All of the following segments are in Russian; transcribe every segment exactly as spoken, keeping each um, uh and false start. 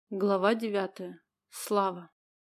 Глава девятая. Слава.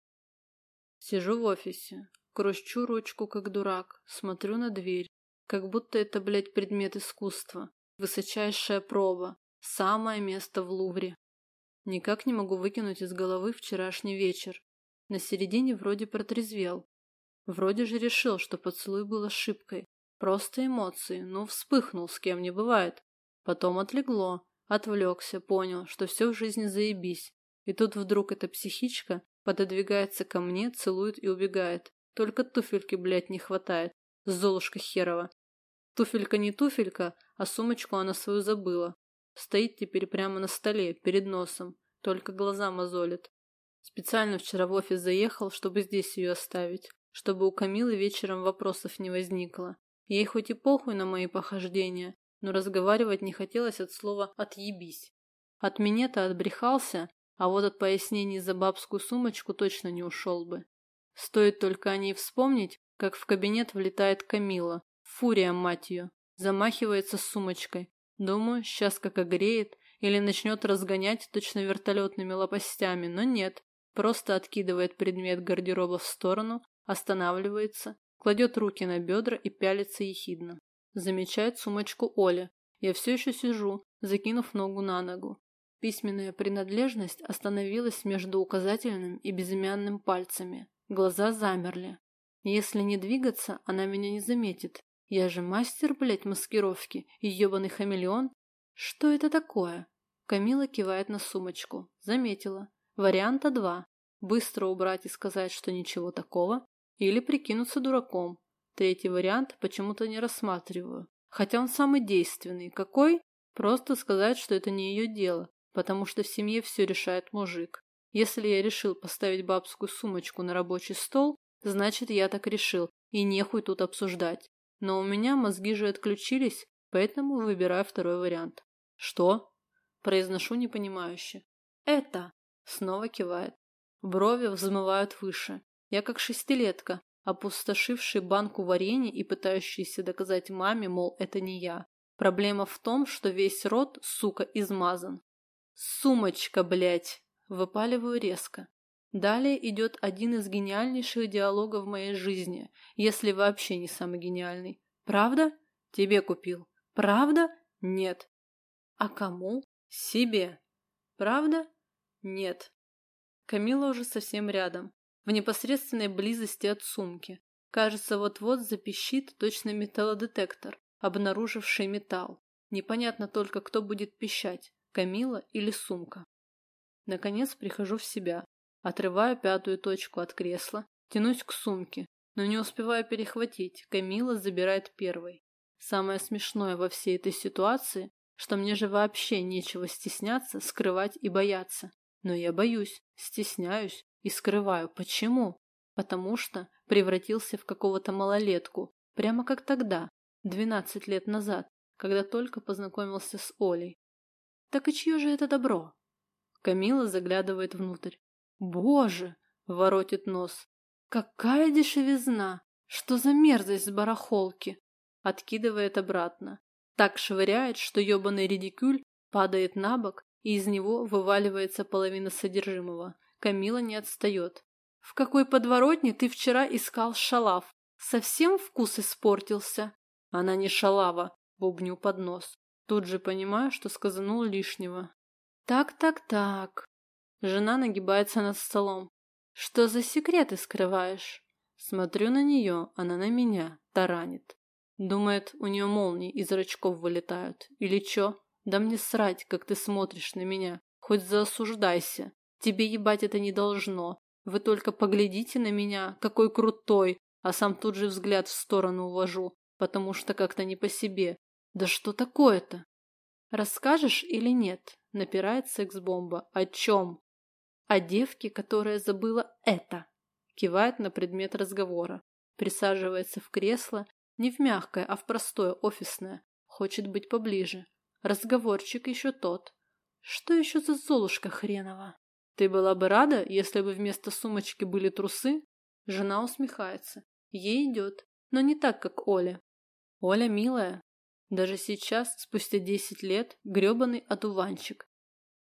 Сижу в офисе, кручу ручку как дурак, смотрю на дверь, как будто это, блядь, предмет искусства, высочайшая проба, самое место в Лувре. Никак не могу выкинуть из головы вчерашний вечер. На середине вроде протрезвел. Вроде же решил, что поцелуй был ошибкой. Просто эмоции, ну вспыхнул, с кем не бывает. Потом отлегло, отвлекся, понял, что все в жизни заебись. И тут вдруг эта психичка пододвигается ко мне, целует и убегает. Только туфельки, блядь, не хватает. Золушка херова. Туфелька не туфелька, а сумочку она свою забыла. Стоит теперь прямо на столе, перед носом. Только глаза мозолит. Специально вчера в офис заехал, чтобы здесь ее оставить. Чтобы у Камилы вечером вопросов не возникло. Ей хоть и похуй на мои похождения, но разговаривать не хотелось от слова «отъебись». От меня-то отбрехался, а вот от пояснений за бабскую сумочку точно не ушел бы. Стоит только о ней вспомнить, как в кабинет влетает Камила. Фурия, мать ее. Замахивается сумочкой. Думаю, сейчас как огреет или начнет разгонять точно вертолетными лопастями, но нет. Просто откидывает предмет гардероба в сторону, останавливается, кладет руки на бедра и пялится ехидно. Замечает сумочку Оля. Я все еще сижу, закинув ногу на ногу. Письменная принадлежность остановилась между указательным и безымянным пальцами. Глаза замерли. Если не двигаться, она меня не заметит. Я же мастер, блядь, маскировки и ебаный хамелеон. Что это такое? Камила кивает на сумочку. Заметила. Варианта два. Быстро убрать и сказать, что ничего такого, или прикинуться дураком. Третий вариант почему-то не рассматриваю. Хотя он самый действенный. Какой? Просто сказать, что это не ее дело. Потому что в семье все решает мужик. Если я решил поставить бабскую сумочку на рабочий стол, значит я так решил, и нехуй тут обсуждать. Но у меня мозги же отключились, поэтому выбираю второй вариант. Что? Произношу непонимающе. Это. Снова кивает. Брови взмывают выше. Я как шестилетка, опустошивший банку варенья и пытающийся доказать маме, мол, это не я. Проблема в том, что весь рот, сука, измазан. «Сумочка, блядь!» – выпаливаю резко. Далее идет один из гениальнейших диалогов в моей жизни, если вообще не самый гениальный. «Правда? Тебе купил. Правда? Нет. А кому? Себе. Правда? Нет». Камила уже совсем рядом, в непосредственной близости от сумки. Кажется, вот-вот запищит точно металлодетектор, обнаруживший металл. Непонятно только, кто будет пищать. Камила или сумка. Наконец прихожу в себя, отрываю пятую точку от кресла, тянусь к сумке, но не успеваю перехватить, Камила забирает первой. Самое смешное во всей этой ситуации, что мне же вообще нечего стесняться, скрывать и бояться. Но я боюсь, стесняюсь и скрываю. Почему? Потому что превратился в какого-то малолетку, прямо как тогда, двенадцать лет назад, когда только познакомился с Олей. Так и чье же это добро? Камила заглядывает внутрь. Боже! Воротит нос. Какая дешевизна! Что за мерзость с барахолки? Откидывает обратно. Так швыряет, что ебаный редикюль падает на бок, и из него вываливается половина содержимого. Камила не отстает. В какой подворотне ты вчера искал шалав? Совсем вкус испортился? Она не шалава, бубню под нос. Тут же понимаю, что сказанул лишнего. Так-так-так. Жена нагибается над столом. Что за секреты скрываешь? Смотрю на нее, она на меня, таранит. Думает, у нее молнии из зрачков вылетают. Или чё? Да мне срать, как ты смотришь на меня. Хоть заосуждайся. Тебе ебать это не должно. Вы только поглядите на меня, какой крутой, а сам тут же взгляд в сторону увожу, потому что как-то не по себе. Да что такое-то? Расскажешь или нет? Напирает секс-бомба. О чем? О девке, которая забыла это. Кивает на предмет разговора. Присаживается в кресло, не в мягкое, а в простое офисное. Хочет быть поближе. Разговорчик еще тот. Что еще за золушка хренова? Ты была бы рада, если бы вместо сумочки были трусы? Жена усмехается. Ей идет, но не так, как Оля. Оля милая. Даже сейчас, спустя десять лет, гребаный одуванчик.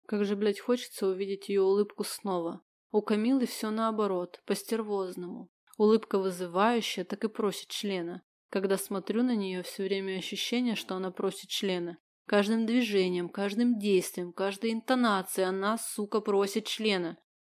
Как же, блядь, хочется увидеть ее улыбку снова. У Камилы все наоборот, по-стервозному. Улыбка вызывающая, так и просит члена. Когда смотрю на нее, все время ощущение, что она просит члена. Каждым движением, каждым действием, каждой интонацией она, сука, просит члена.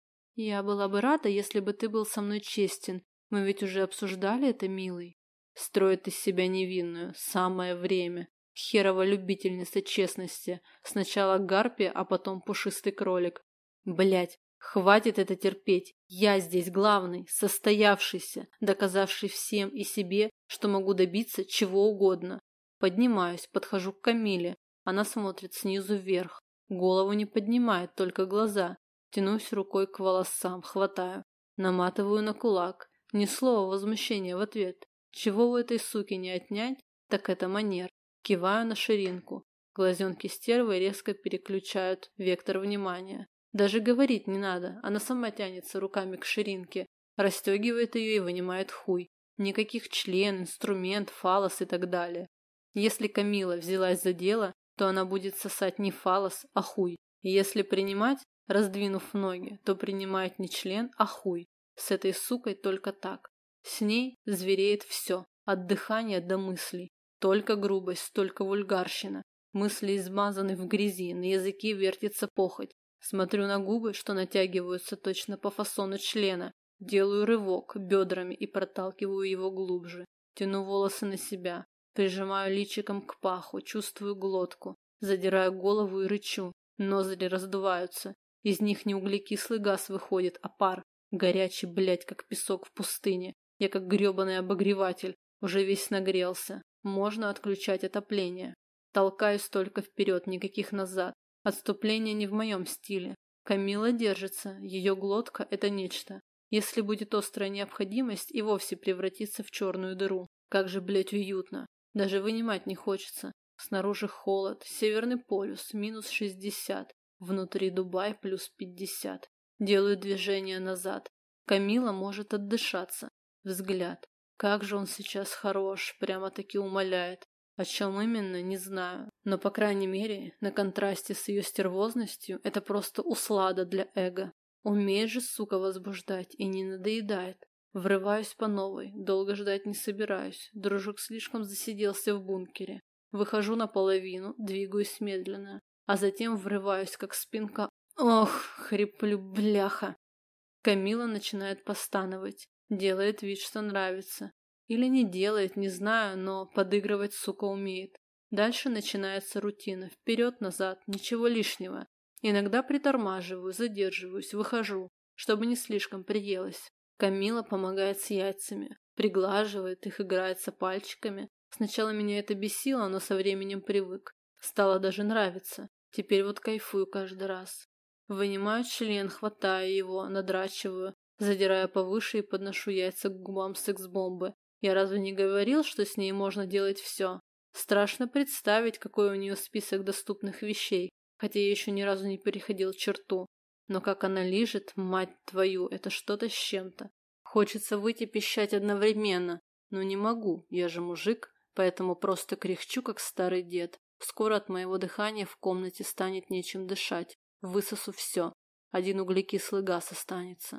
Я была бы рада, если бы ты был со мной честен. Мы ведь уже обсуждали это, милый. Строит из себя невинную. Самое время. Херова любительница честности. Сначала гарпия, а потом пушистый кролик. Блять, хватит это терпеть. Я здесь главный, состоявшийся, доказавший всем и себе, что могу добиться чего угодно. Поднимаюсь, подхожу к Камиле. Она смотрит снизу вверх. Голову не поднимает, только глаза. Тянусь рукой к волосам, хватаю. Наматываю на кулак. Ни слова возмущения в ответ. Чего у этой суки не отнять, так это манер. Киваю на ширинку. Глазенки стервы резко переключают вектор внимания. Даже говорить не надо, она сама тянется руками к ширинке, расстегивает ее и вынимает хуй. Никаких член, инструмент, фалос и так далее. Если Камила взялась за дело, то она будет сосать не фалос, а хуй. И если принимать, раздвинув ноги, то принимает не член, а хуй. С этой сукой только так. С ней звереет все, от дыхания до мыслей. Только грубость, только вульгарщина. Мысли измазаны в грязи, на языке вертится похоть. Смотрю на губы, что натягиваются точно по фасону члена. Делаю рывок бедрами и проталкиваю его глубже. Тяну волосы на себя. Прижимаю личиком к паху, чувствую глотку. Задираю голову и рычу. Ноздри раздуваются. Из них не углекислый газ выходит, а пар. Горячий, блядь, как песок в пустыне. Я как гребаный обогреватель. Уже весь нагрелся. Можно отключать отопление. Толкаюсь только вперед, никаких назад. Отступление не в моем стиле. Камила держится. Ее глотка – это нечто. Если будет острая необходимость, и вовсе превратится в черную дыру. Как же, блядь, уютно. Даже вынимать не хочется. Снаружи холод. Северный полюс. Минус шестьдесят. Внутри Дубай плюс пятьдесят. Делаю движение назад. Камила может отдышаться. Взгляд. Как же он сейчас хорош. Прямо-таки умоляет. О чем именно, не знаю. Но, по крайней мере, на контрасте с ее стервозностью, это просто услада для эго. Умеет же, сука, возбуждать и не надоедает. Врываюсь по новой, долго ждать не собираюсь. Дружок слишком засиделся в бункере. Выхожу наполовину, двигаюсь медленно, а затем врываюсь, как спинка. Ох, хриплю, бляха. Камила начинает постановать, делает вид, что нравится. Или не делает, не знаю, но подыгрывать, сука, умеет. Дальше начинается рутина. Вперед-назад, ничего лишнего. Иногда притормаживаю, задерживаюсь, выхожу, чтобы не слишком приелось. Камила помогает с яйцами, приглаживает их, играется пальчиками. Сначала меня это бесило, но со временем привык. Стало даже нравиться. Теперь вот кайфую каждый раз. Вынимаю член, хватаю его, надрачиваю, задираю повыше и подношу яйца к губам секс-бомбы. Я разве не говорил, что с ней можно делать все? Страшно представить, какой у нее список доступных вещей, хотя я еще ни разу не переходил черту. Но как она лижет, мать твою, это что-то с чем-то. Хочется выйти пищать одновременно, но не могу, я же мужик, поэтому просто кряхчу, как старый дед. Скоро от моего дыхания в комнате станет нечем дышать. Высосу все. Один углекислый газ останется.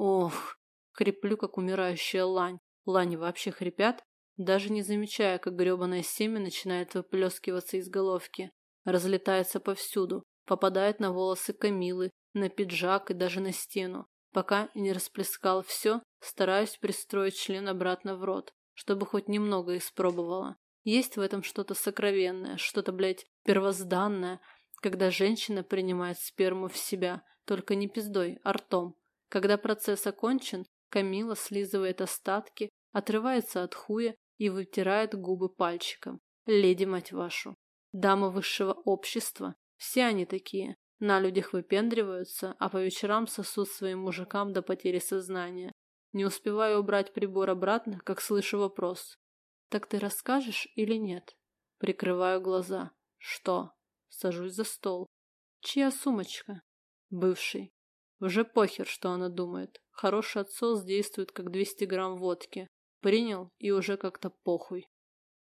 Ох, хриплю, как умирающая лань. Лани вообще хрипят, даже не замечая, как гребаное семя начинает выплескиваться из головки. Разлетается повсюду, попадает на волосы Камилы, на пиджак и даже на стену. Пока не расплескал все, стараюсь пристроить член обратно в рот, чтобы хоть немного испробовала. Есть в этом что-то сокровенное, что-то, блядь, первозданное, когда женщина принимает сперму в себя, только не пиздой, а ртом. Когда процесс окончен, Камила слизывает остатки, отрывается от хуя и вытирает губы пальчиком. Леди, мать вашу. Дамы высшего общества. Все они такие. На людях выпендриваются, а по вечерам сосут своим мужикам до потери сознания. Не успеваю убрать прибор обратно, как слышу вопрос. «Так ты расскажешь или нет?» Прикрываю глаза. «Что?» Сажусь за стол. «Чья сумочка?» «Бывший». Уже похер, что она думает. Хороший отсос действует, как двести грамм водки. Принял, и уже как-то похуй.